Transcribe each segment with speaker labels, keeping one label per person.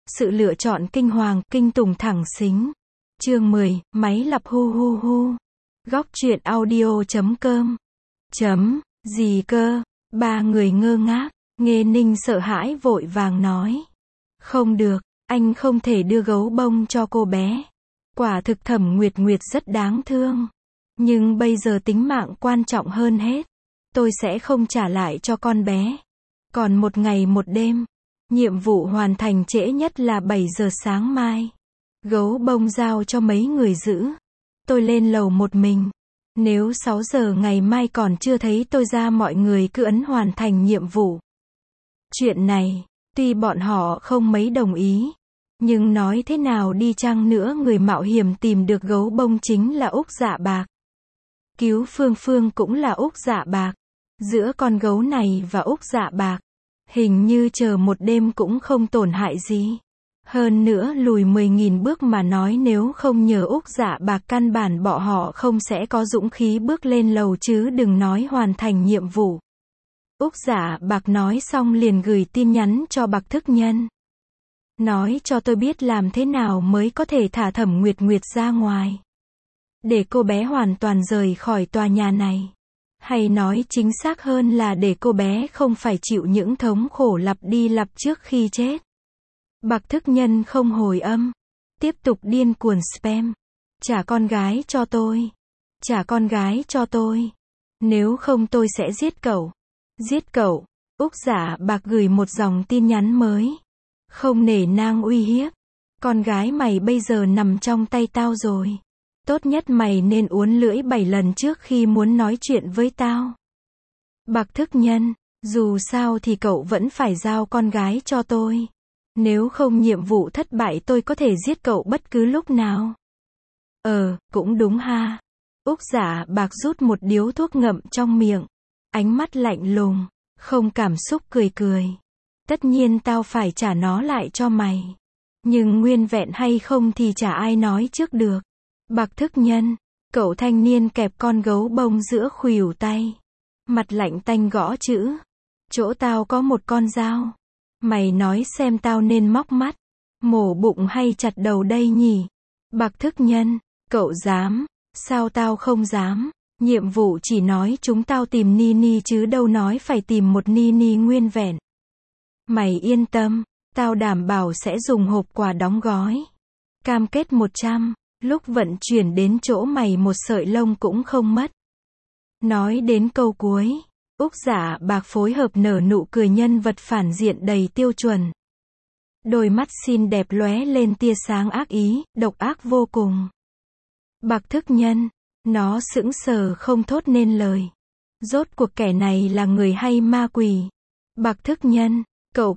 Speaker 1: Sự lựa chọn kinh hoàng, kinh tủng thẳng xính. Chương 10, máy lặp hu hu hu. Góc truyện audio.com. Gì cơ? Ba người ngơ ngác, Nghê Ninh sợ hãi vội vàng nói. Không được, anh không thể đưa gấu bông cho cô bé. Quả thực Thẩm Nguyệt Nguyệt rất đáng thương. Nhưng bây giờ tính mạng quan trọng hơn hết. Tôi sẽ không trả lại cho con bé. Còn một ngày một đêm. Nhiệm vụ hoàn thành trễ nhất là 7 giờ sáng mai. Gấu bông giao cho mấy người giữ. Tôi lên lầu một mình. Nếu 6 giờ ngày mai còn chưa thấy tôi ra, mọi người cứ ấn hoàn thành nhiệm vụ. Chuyện này, tuy bọn họ không mấy đồng ý, nhưng nói thế nào đi chăng nữa, người mạo hiểm tìm được gấu bông chính là Úc Dạ Bạc. Cứu Phương Phương cũng là Úc Dạ Bạc. Giữa con gấu này và Úc Dạ Bạc, hình như chờ một đêm cũng không tổn hại gì. Hơn nữa lùi 10.000 bước mà nói, nếu không nhờ Úc Dạ Bạc căn bản bọn họ không sẽ có dũng khí bước lên lầu, chứ đừng nói hoàn thành nhiệm vụ. Úc Dạ Bạc nói xong liền gửi tin nhắn cho Bạc Thức Nhân. Nói cho tôi biết làm thế nào mới có thể thả Thẩm Nguyệt Nguyệt ra ngoài. Để cô bé hoàn toàn rời khỏi tòa nhà này. Hay nói chính xác hơn là để cô bé không phải chịu những thống khổ lặp đi lặp trước khi chết. Bạc Thức Nhân không hồi âm. Tiếp tục điên cuồng spam. Trả con gái cho tôi. Trả con gái cho tôi. Nếu không tôi sẽ giết cậu. Giết cậu. Úc Dạ Bạc gửi một dòng tin nhắn mới. Không nể nang uy hiếp. Con gái mày bây giờ nằm trong tay tao rồi. Tốt nhất mày nên uốn lưỡi 7 lần trước khi muốn nói chuyện với tao. Bạc Thức Nhân, dù sao thì cậu vẫn phải giao con gái cho tôi. Nếu không nhiệm vụ thất bại, tôi có thể giết cậu bất cứ lúc nào. Cũng đúng ha. Úc Dạ Bạc rút một điếu thuốc ngậm trong miệng. Ánh mắt lạnh lùng, không cảm xúc, cười cười. Tất nhiên tao phải trả nó lại cho mày. Nhưng nguyên vẹn hay không thì chả ai nói trước được. Bạc Thức Nhân, cậu thanh niên kẹp con gấu bông giữa khuỷu tay. Mặt lạnh tanh gõ chữ. Chỗ tao có một con dao. Mày nói xem tao nên móc mắt, mổ bụng hay chặt đầu đây nhỉ? Bạc Thức Nhân, cậu dám? Sao tao không dám? Nhiệm vụ chỉ nói chúng tao tìm Nini chứ đâu nói phải tìm một Nini nguyên vẹn. Mày yên tâm, tao đảm bảo sẽ dùng hộp quà đóng gói. Cam kết 100, lúc vận chuyển đến chỗ mày một sợi lông cũng không mất. Nói đến câu cuối, Úc Dạ Bạc phối hợp nở nụ cười, nhân vật phản diện đầy tiêu chuẩn. Đôi mắt xinh đẹp lóe lên tia sáng ác ý, độc ác vô cùng. Bạc Thức Nhân, nó sững sờ không thốt nên lời. Rốt cuộc kẻ này là người hay ma quỷ? Bạc Thức Nhân, cậu.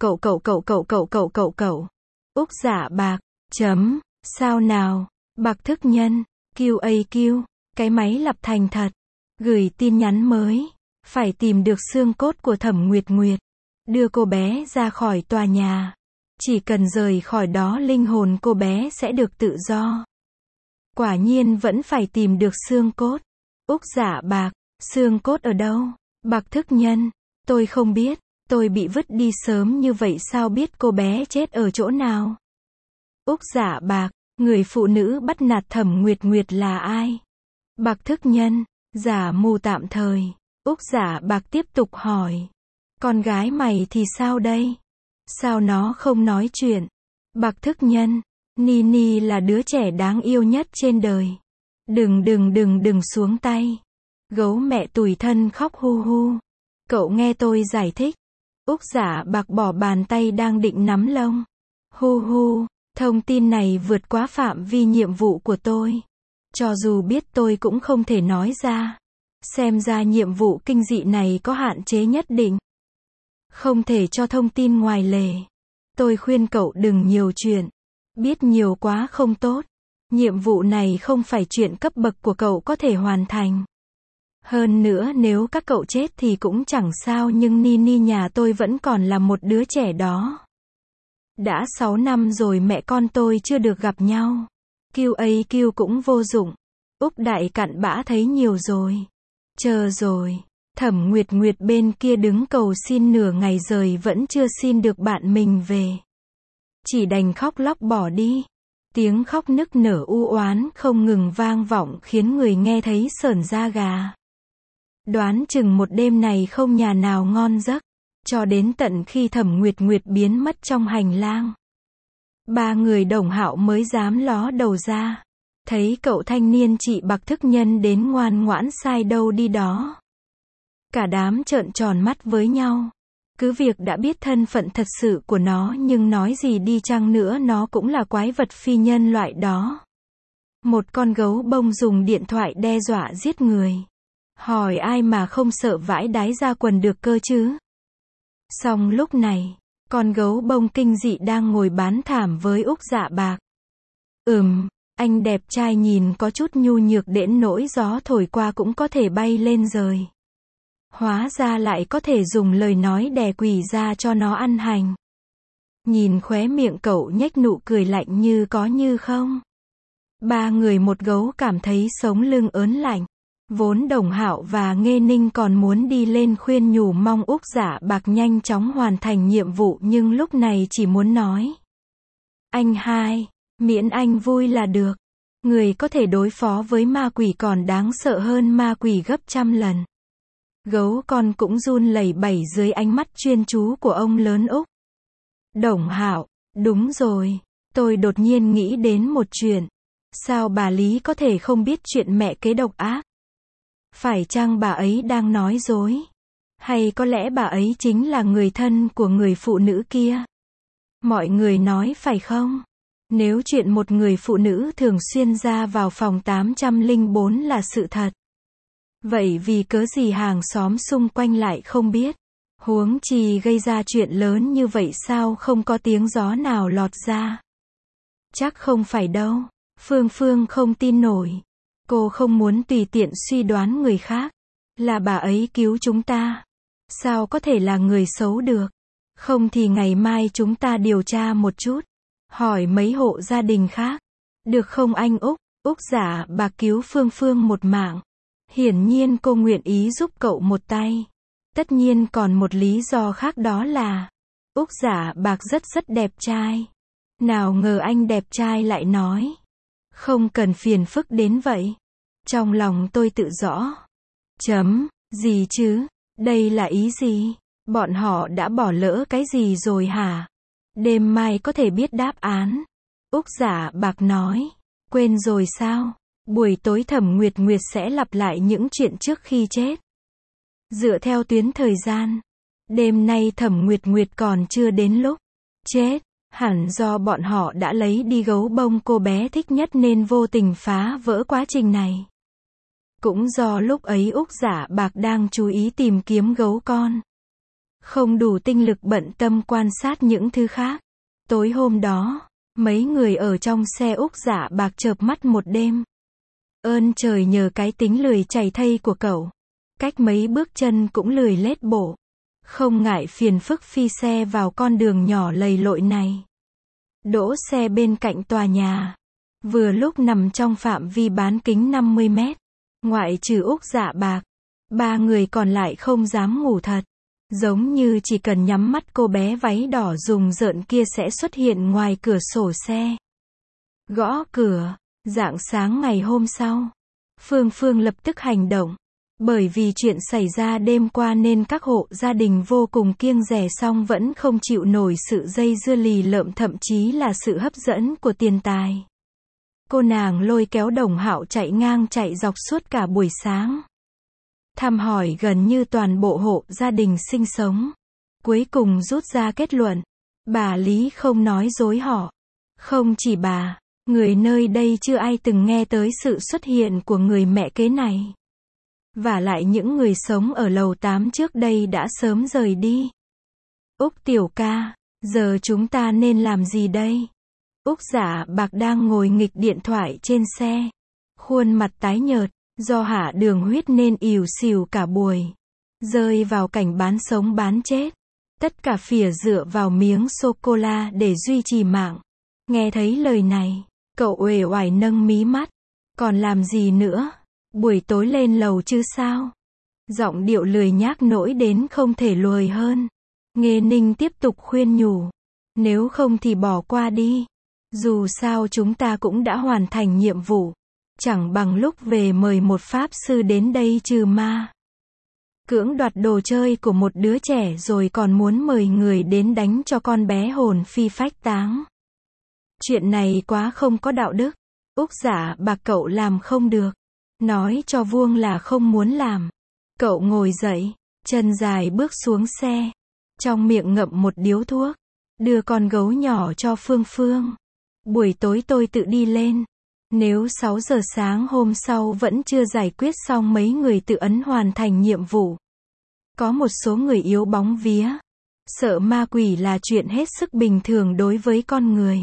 Speaker 1: Úc Dạ Bạc, sao nào? Bạc Thức Nhân, QAQ, cái máy lặp thành thật. Gửi tin nhắn mới. Phải tìm được xương cốt của Thẩm Nguyệt Nguyệt. Đưa cô bé ra khỏi tòa nhà. Chỉ cần rời khỏi đó, linh hồn cô bé sẽ được tự do. Quả nhiên vẫn phải tìm được xương cốt. Úc Dạ Bạc, xương cốt ở đâu? Bạc Thức Nhân, tôi không biết. Tôi bị vứt đi sớm như vậy, sao biết cô bé chết ở chỗ nào? Úc Dạ Bạc, người phụ nữ bắt nạt Thẩm Nguyệt Nguyệt là ai? Bạc Thức Nhân, giả mù tạm thời. Úc Dạ Bạc tiếp tục hỏi. Con gái mày thì sao đây? Sao nó không nói chuyện? Bạc Thức Nhân, Nini là đứa trẻ đáng yêu nhất trên đời. Đừng xuống tay. Gấu mẹ tủi thân khóc hu hu. Cậu nghe tôi giải thích. Úc Dạ Bạc bỏ bàn tay đang định nắm lông. Hu hu, thông tin này vượt quá phạm vi nhiệm vụ của tôi. Cho dù biết tôi cũng không thể nói ra. Xem ra nhiệm vụ kinh dị này có hạn chế nhất định. Không thể cho thông tin ngoài lề. Tôi khuyên cậu đừng nhiều chuyện. Biết nhiều quá không tốt. Nhiệm vụ này không phải chuyện cấp bậc của cậu có thể hoàn thành. Hơn nữa nếu các cậu chết thì cũng chẳng sao, nhưng Nini nhà tôi vẫn còn là một đứa trẻ đó. Đã 6 năm rồi mẹ con tôi chưa được gặp nhau. QAQ cũng vô dụng. Úc Đại cặn bã thấy nhiều rồi. Chờ rồi. Thẩm Nguyệt Nguyệt bên kia đứng cầu xin nửa ngày rồi vẫn chưa xin được bạn mình về. chỉ đành khóc lóc bỏ đi. Tiếng khóc nức nở u oán không ngừng vang vọng khiến người nghe thấy sởn da gà. Đoán chừng một đêm này không nhà nào ngon giấc, cho đến tận khi Thẩm Nguyệt Nguyệt biến mất trong hành lang. Ba người Đồng Hạo mới dám ló đầu ra. Thấy cậu thanh niên chị bạc thức nhân đến ngoan ngoãn sai đâu đi đó. Cả đám trợn tròn mắt với nhau. Cứ việc đã biết thân phận thật sự của nó nhưng nói gì đi chăng nữa nó cũng là quái vật phi nhân loại đó. Một con gấu bông dùng điện thoại đe dọa giết người. Hỏi ai mà không sợ vãi đái ra quần được cơ chứ. Song lúc này, con gấu bông kinh dị đang ngồi bán thảm với Úc Dạ Bạc. Anh đẹp trai nhìn có chút nhu nhược đến nỗi gió thổi qua cũng có thể bay lên rời. Hóa ra lại có thể dùng lời nói đè quỷ ra cho nó ăn hành. Nhìn khóe miệng cậu nhếch nụ cười lạnh như có như không. Ba người một gấu cảm thấy sống lưng ớn lạnh. Vốn Đồng Hạo và Nghê Ninh còn muốn đi lên khuyên nhủ mong Úc Dạ Bạc nhanh chóng hoàn thành nhiệm vụ nhưng lúc này chỉ muốn nói. Anh hai, miễn anh vui là được. Người có thể đối phó với ma quỷ còn đáng sợ hơn ma quỷ gấp trăm lần. Gấu con cũng run lẩy bẩy dưới ánh mắt chuyên chú của ông lớn Úc. Đồng Hạo, đúng rồi, tôi đột nhiên nghĩ đến một chuyện. Sao bà Lý có thể không biết chuyện mẹ kế độc ác? Phải chăng bà ấy đang nói dối? Hay có lẽ bà ấy chính là người thân của người phụ nữ kia? Mọi người nói phải không? Nếu chuyện một người phụ nữ thường xuyên ra vào phòng 804 là sự thật. Vậy vì cớ gì hàng xóm xung quanh lại không biết? Huống chi gây ra chuyện lớn như vậy sao không có tiếng gió nào lọt ra? Chắc không phải đâu. Phương không tin nổi. Cô không muốn tùy tiện suy đoán người khác. Là bà ấy cứu chúng ta. Sao có thể là người xấu được? Không thì ngày mai chúng ta điều tra một chút. Hỏi mấy hộ gia đình khác. Được không anh Úc? Úc Dạ Bạc cứu Phương một mạng. Hiển nhiên cô nguyện ý giúp cậu một tay. Tất nhiên còn một lý do khác đó là Úc Dạ Bạc rất đẹp trai. Nào ngờ anh đẹp trai lại nói. Không cần phiền phức đến vậy. Trong lòng tôi tự rõ. Gì chứ? Đây là ý gì? Bọn họ đã bỏ lỡ cái gì rồi hả? Đêm mai có thể biết đáp án. Úc Dạ Bạc nói. Quên rồi sao? Buổi tối Thẩm Nguyệt Nguyệt sẽ lặp lại những chuyện trước khi chết. Dựa theo tuyến thời gian, đêm nay Thẩm Nguyệt Nguyệt còn chưa đến lúc chết. Hẳn do bọn họ đã lấy đi gấu bông cô bé thích nhất nên vô tình phá vỡ quá trình này. Cũng do lúc ấy Úc Dạ Bạc đang chú ý tìm kiếm gấu con. Không đủ tinh lực bận tâm quan sát những thứ khác. Tối hôm đó, mấy người ở trong xe Úc Dạ Bạc chợp mắt một đêm. Ơn trời nhờ cái tính lười chảy thây của cậu. Cách mấy bước chân cũng lười lết bộ. Không ngại phiền phức phi xe vào con đường nhỏ lầy lội này. Đỗ xe bên cạnh tòa nhà. Vừa lúc nằm trong phạm vi bán kính 50 mét. Ngoại trừ Úc Dạ Bạc. Ba người còn lại không dám ngủ thật. Giống như chỉ cần nhắm mắt cô bé váy đỏ rùng rợn kia sẽ xuất hiện ngoài cửa sổ xe. Gõ cửa. Rạng sáng ngày hôm sau. Phương lập tức hành động. Bởi vì chuyện xảy ra đêm qua nên các hộ gia đình vô cùng kiêng dè song vẫn không chịu nổi sự dây dưa lì lợm thậm chí là sự hấp dẫn của tiền tài. Cô nàng lôi kéo Đồng Hạo chạy ngang chạy dọc suốt cả buổi sáng. Thăm hỏi gần như toàn bộ hộ gia đình sinh sống. Cuối cùng rút ra kết luận. Bà Lý không nói dối họ. Không chỉ bà, người nơi đây chưa ai từng nghe tới sự xuất hiện của người mẹ kế này. Và lại những người sống ở lầu 8 trước đây đã sớm rời đi. Úc tiểu ca, giờ chúng ta nên làm gì đây? Úc Dạ Bạc đang ngồi nghịch điện thoại trên xe. Khuôn mặt tái nhợt, do hạ đường huyết nên ỉu xìu cả buổi. Rơi vào cảnh bán sống bán chết. Tất cả phìa dựa vào miếng sô-cô-la để duy trì mạng. Nghe thấy lời này, cậu uể oải nâng mí mắt. Còn làm gì nữa? Buổi tối lên lầu chứ sao? Giọng điệu lười nhác nỗi đến không thể lười hơn. Nghê Ninh tiếp tục khuyên nhủ. Nếu không thì bỏ qua đi. Dù sao chúng ta cũng đã hoàn thành nhiệm vụ. Chẳng bằng lúc về mời một pháp sư đến đây trừ ma. Cưỡng đoạt đồ chơi của một đứa trẻ rồi còn muốn mời người đến đánh cho con bé hồn phi phách tán. Chuyện này quá không có đạo đức. Úc Dạ Bạc cậu làm không được. Nói cho vuông là không muốn làm. Cậu ngồi dậy, chân dài bước xuống xe. Trong miệng ngậm một điếu thuốc. Đưa con gấu nhỏ cho Phương Phương. Buổi tối tôi tự đi lên. Nếu 6 giờ sáng hôm sau vẫn chưa giải quyết xong mấy người tự ấn hoàn thành nhiệm vụ. Có một số người yếu bóng vía. Sợ ma quỷ là chuyện hết sức bình thường đối với con người.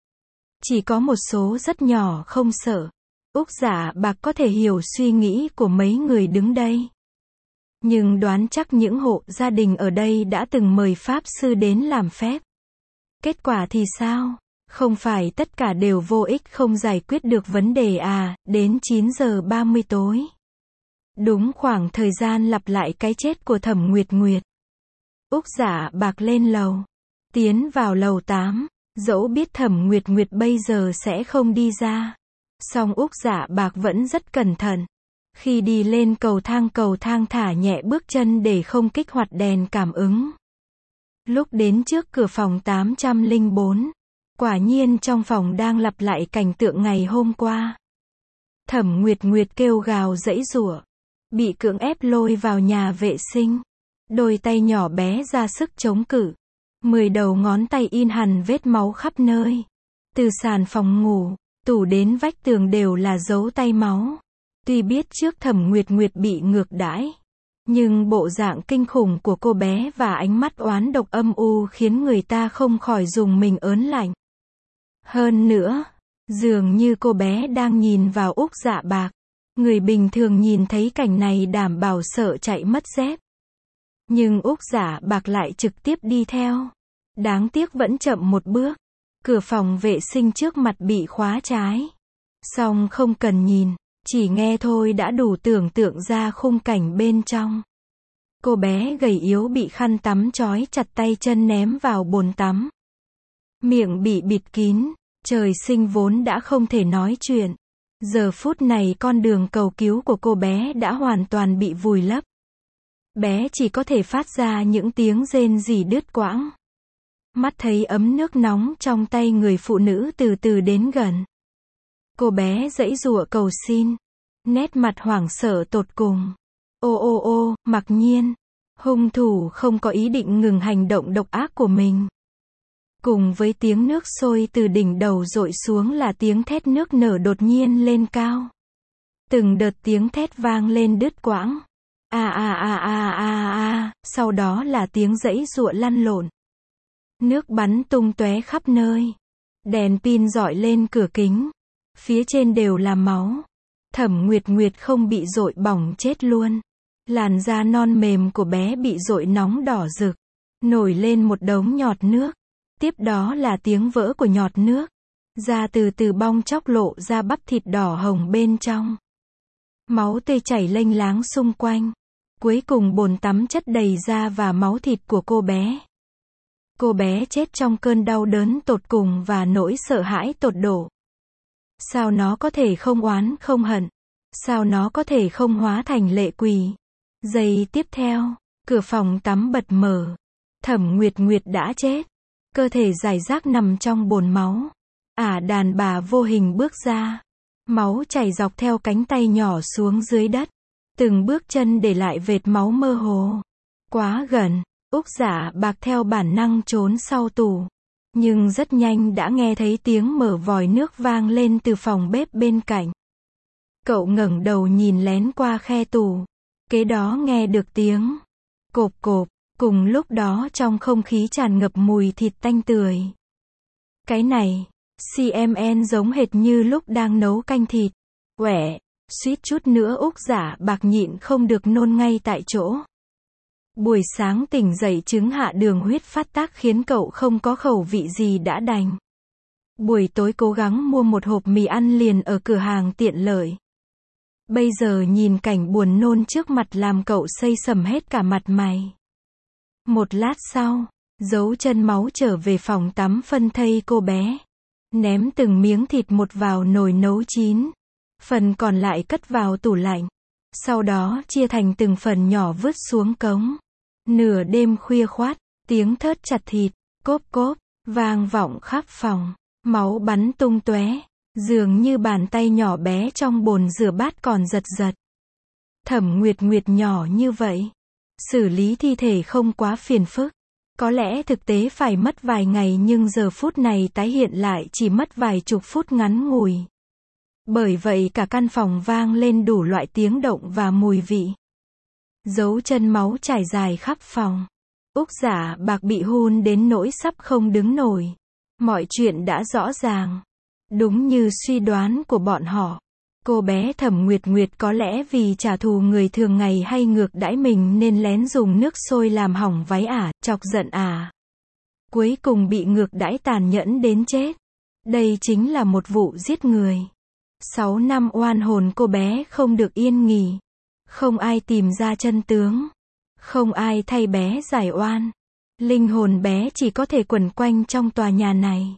Speaker 1: Chỉ có một số rất nhỏ không sợ. Úc Dạ Bạc có thể hiểu suy nghĩ của mấy người đứng đây. Nhưng đoán chắc những hộ gia đình ở đây đã từng mời pháp sư đến làm phép. Kết quả thì sao? Không phải tất cả đều vô ích không giải quyết được vấn đề à, đến 9 giờ 30 tối. Đúng khoảng thời gian lặp lại cái chết của Thẩm Nguyệt Nguyệt. Úc Dạ Bạc lên lầu. Tiến vào lầu 8. Dẫu biết Thẩm Nguyệt Nguyệt bây giờ sẽ không đi ra. Song Úc Dạ Bạc vẫn rất cẩn thận. Khi đi lên cầu thang thả nhẹ bước chân để không kích hoạt đèn cảm ứng. Lúc đến trước cửa phòng 804. Quả nhiên trong phòng đang lặp lại cảnh tượng ngày hôm qua. Thẩm Nguyệt Nguyệt kêu gào giãy giụa. Bị cưỡng ép lôi vào nhà vệ sinh. Đôi tay nhỏ bé ra sức chống cự. 10 đầu ngón tay in hằn vết máu khắp nơi. Từ sàn phòng ngủ, tủ đến vách tường đều là dấu tay máu. Tuy biết trước Thẩm Nguyệt Nguyệt bị ngược đãi. Nhưng bộ dạng kinh khủng của cô bé và ánh mắt oán độc âm u khiến người ta không khỏi rùng mình ớn lạnh. Hơn nữa, dường như cô bé đang nhìn vào Úc Dạ Bạc. Người bình thường nhìn thấy cảnh này đảm bảo sợ chạy mất dép. Nhưng Úc Dạ Bạc lại trực tiếp đi theo. Đáng tiếc vẫn chậm một bước. Cửa phòng vệ sinh trước mặt bị khóa trái. Song không cần nhìn, chỉ nghe thôi đã đủ tưởng tượng ra khung cảnh bên trong. Cô bé gầy yếu bị khăn tắm trói chặt tay chân ném vào bồn tắm. Miệng bị bịt kín, trời sinh vốn đã không thể nói chuyện. Giờ phút này con đường cầu cứu của cô bé đã hoàn toàn bị vùi lấp. Bé chỉ có thể phát ra những tiếng rên rỉ đứt quãng. Mắt thấy ấm nước nóng trong tay người phụ nữ từ từ đến gần. Cô bé giãy giụa cầu xin. Nét mặt hoảng sợ tột cùng. Ô, mặc nhiên. Hung thủ không có ý định ngừng hành động độc ác của mình. Cùng với tiếng nước sôi từ đỉnh đầu dội xuống là tiếng thét nước nở đột nhiên lên cao. Từng đợt tiếng thét vang lên đứt quãng. Sau đó là tiếng giãy giụa lăn lộn. Nước bắn tung tóe khắp nơi. Đèn pin rọi lên cửa kính. Phía trên đều là máu. Thẩm Nguyệt Nguyệt không bị dội bỏng chết luôn. Làn da non mềm của bé bị dội nóng đỏ rực. Nổi lên một đống nhọt nước. Tiếp đó là tiếng vỡ của nhọt nước. Da từ từ bong chóc lộ ra bắp thịt đỏ hồng bên trong. Máu tươi chảy lênh láng xung quanh. Cuối cùng bồn tắm chất đầy da và máu thịt của cô bé. Cô bé chết trong cơn đau đớn tột cùng và nỗi sợ hãi tột độ. Sao nó có thể không oán không hận? Sao nó có thể không hóa thành lệ quỷ? Giây tiếp theo, cửa phòng tắm bật mở. Thẩm Nguyệt Nguyệt đã chết. Cơ thể rải rác nằm trong bồn máu. Đàn bà vô hình bước ra. Máu chảy dọc theo cánh tay nhỏ xuống dưới đất. Từng bước chân để lại vệt máu mơ hồ. Quá gần, Úc Dạ Bạc theo bản năng trốn sau tủ. Nhưng rất nhanh đã nghe thấy tiếng mở vòi nước vang lên từ phòng bếp bên cạnh. Cậu ngẩng đầu nhìn lén qua khe tủ. Kế đó nghe được tiếng cộp cộp. Cùng lúc đó trong không khí tràn ngập mùi thịt tanh tưởi. Cái này, CMN giống hệt như lúc đang nấu canh thịt. Quẻ, suýt chút nữa Úc Dạ Bạc nhịn không được nôn ngay tại chỗ. Buổi sáng tỉnh dậy chứng hạ đường huyết phát tác khiến cậu không có khẩu vị gì đã đành. Buổi tối cố gắng mua một hộp mì ăn liền ở cửa hàng tiện lợi. Bây giờ nhìn cảnh buồn nôn trước mặt làm cậu xây sầm hết cả mặt mày. Một lát sau, Dấu chân máu trở về phòng tắm phân thây cô bé. Ném từng miếng thịt một vào nồi nấu chín. Phần còn lại cất vào tủ lạnh. Sau đó chia thành từng phần nhỏ vứt xuống cống. Nửa đêm khuya khoắt, tiếng thớt chặt thịt, cốp cốp, vang vọng khắp phòng. Máu bắn tung tóe, dường như bàn tay nhỏ bé trong bồn rửa bát còn giật giật. Thẩm Nguyệt Nguyệt nhỏ như vậy. Xử lý thi thể không quá phiền phức. Có lẽ thực tế phải mất vài ngày nhưng giờ phút này tái hiện lại chỉ mất vài chục phút ngắn ngủi. Bởi vậy cả căn phòng vang lên đủ loại tiếng động và mùi vị. Dấu chân máu trải dài khắp phòng. Úc Giả Bạc bị hun đến nỗi sắp không đứng nổi. Mọi chuyện đã rõ ràng. Đúng như suy đoán của bọn họ. Cô bé Thẩm Nguyệt Nguyệt có lẽ vì trả thù người thường ngày hay ngược đãi mình nên lén dùng nước sôi làm hỏng váy ả, chọc giận ả. Cuối cùng bị ngược đãi tàn nhẫn đến chết. Đây chính là một vụ giết người. 6 năm oan hồn cô bé không được yên nghỉ. Không ai tìm ra chân tướng. Không ai thay bé giải oan. Linh hồn bé chỉ có thể quẩn quanh trong tòa nhà này.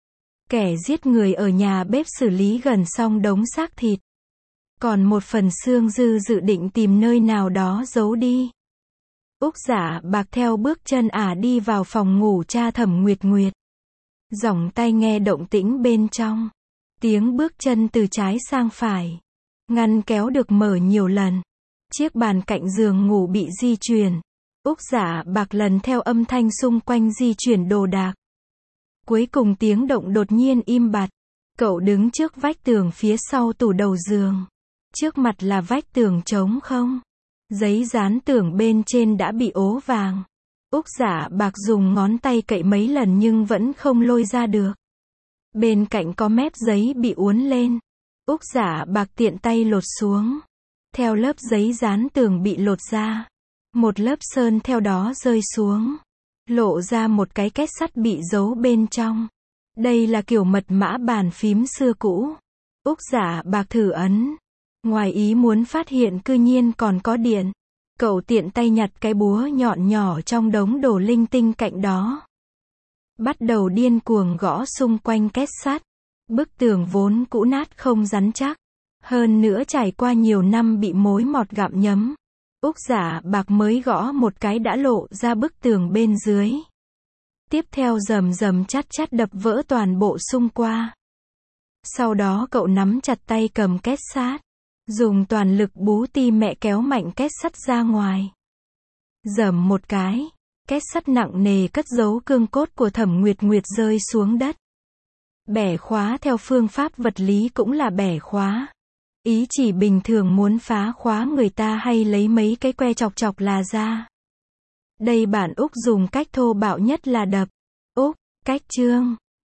Speaker 1: Kẻ giết người ở nhà bếp xử lý gần xong đống xác thịt. Còn một phần xương dư dự định tìm nơi nào đó giấu đi. Úc Giả Bạc theo bước chân ả đi vào phòng ngủ cha Thẩm Nguyệt Nguyệt. Giỏng tai nghe động tĩnh bên trong. Tiếng bước chân từ trái sang phải. Ngăn kéo được mở nhiều lần. Chiếc bàn cạnh giường ngủ bị di chuyển. Úc Giả Bạc lần theo âm thanh xung quanh di chuyển đồ đạc. Cuối cùng tiếng động đột nhiên im bặt. Cậu đứng trước vách tường phía sau tủ đầu giường. Trước mặt là vách tường trống không. Giấy dán tường bên trên đã bị ố vàng. Úc Giả Bạc dùng ngón tay cậy mấy lần nhưng vẫn không lôi ra được. Bên cạnh có mép giấy bị uốn lên. Úc Giả Bạc tiện tay lột xuống. Theo lớp giấy dán tường bị lột ra. Một lớp sơn theo đó rơi xuống. Lộ ra một cái két sắt bị giấu bên trong. Đây là kiểu mật mã bàn phím xưa cũ. Úc Giả Bạc thử ấn. Ngoài ý muốn phát hiện cư nhiên còn có điện. Cậu tiện tay nhặt cái búa nhọn nhỏ trong đống đồ linh tinh cạnh đó. Bắt đầu điên cuồng gõ xung quanh két sắt. Bức tường vốn cũ nát không rắn chắc. Hơn nữa trải qua nhiều năm bị mối mọt gặm nhấm. Úc Giả Bạc mới gõ một cái đã lộ ra bức tường bên dưới. Tiếp theo rầm rầm chát chát đập vỡ toàn bộ xung qua. Sau đó cậu nắm chặt tay cầm két sắt. Dùng toàn lực bú ti mẹ kéo mạnh két sắt ra ngoài. Rầm một cái. Két sắt nặng nề cất giấu cương cốt của Thẩm Nguyệt Nguyệt rơi xuống đất. Bẻ khóa theo phương pháp vật lý cũng là bẻ khóa. Ý chỉ bình thường muốn phá khóa người ta hay lấy mấy cái que chọc chọc là ra. Đây bản Úc dùng cách thô bạo nhất là đập. Úc, cách chương.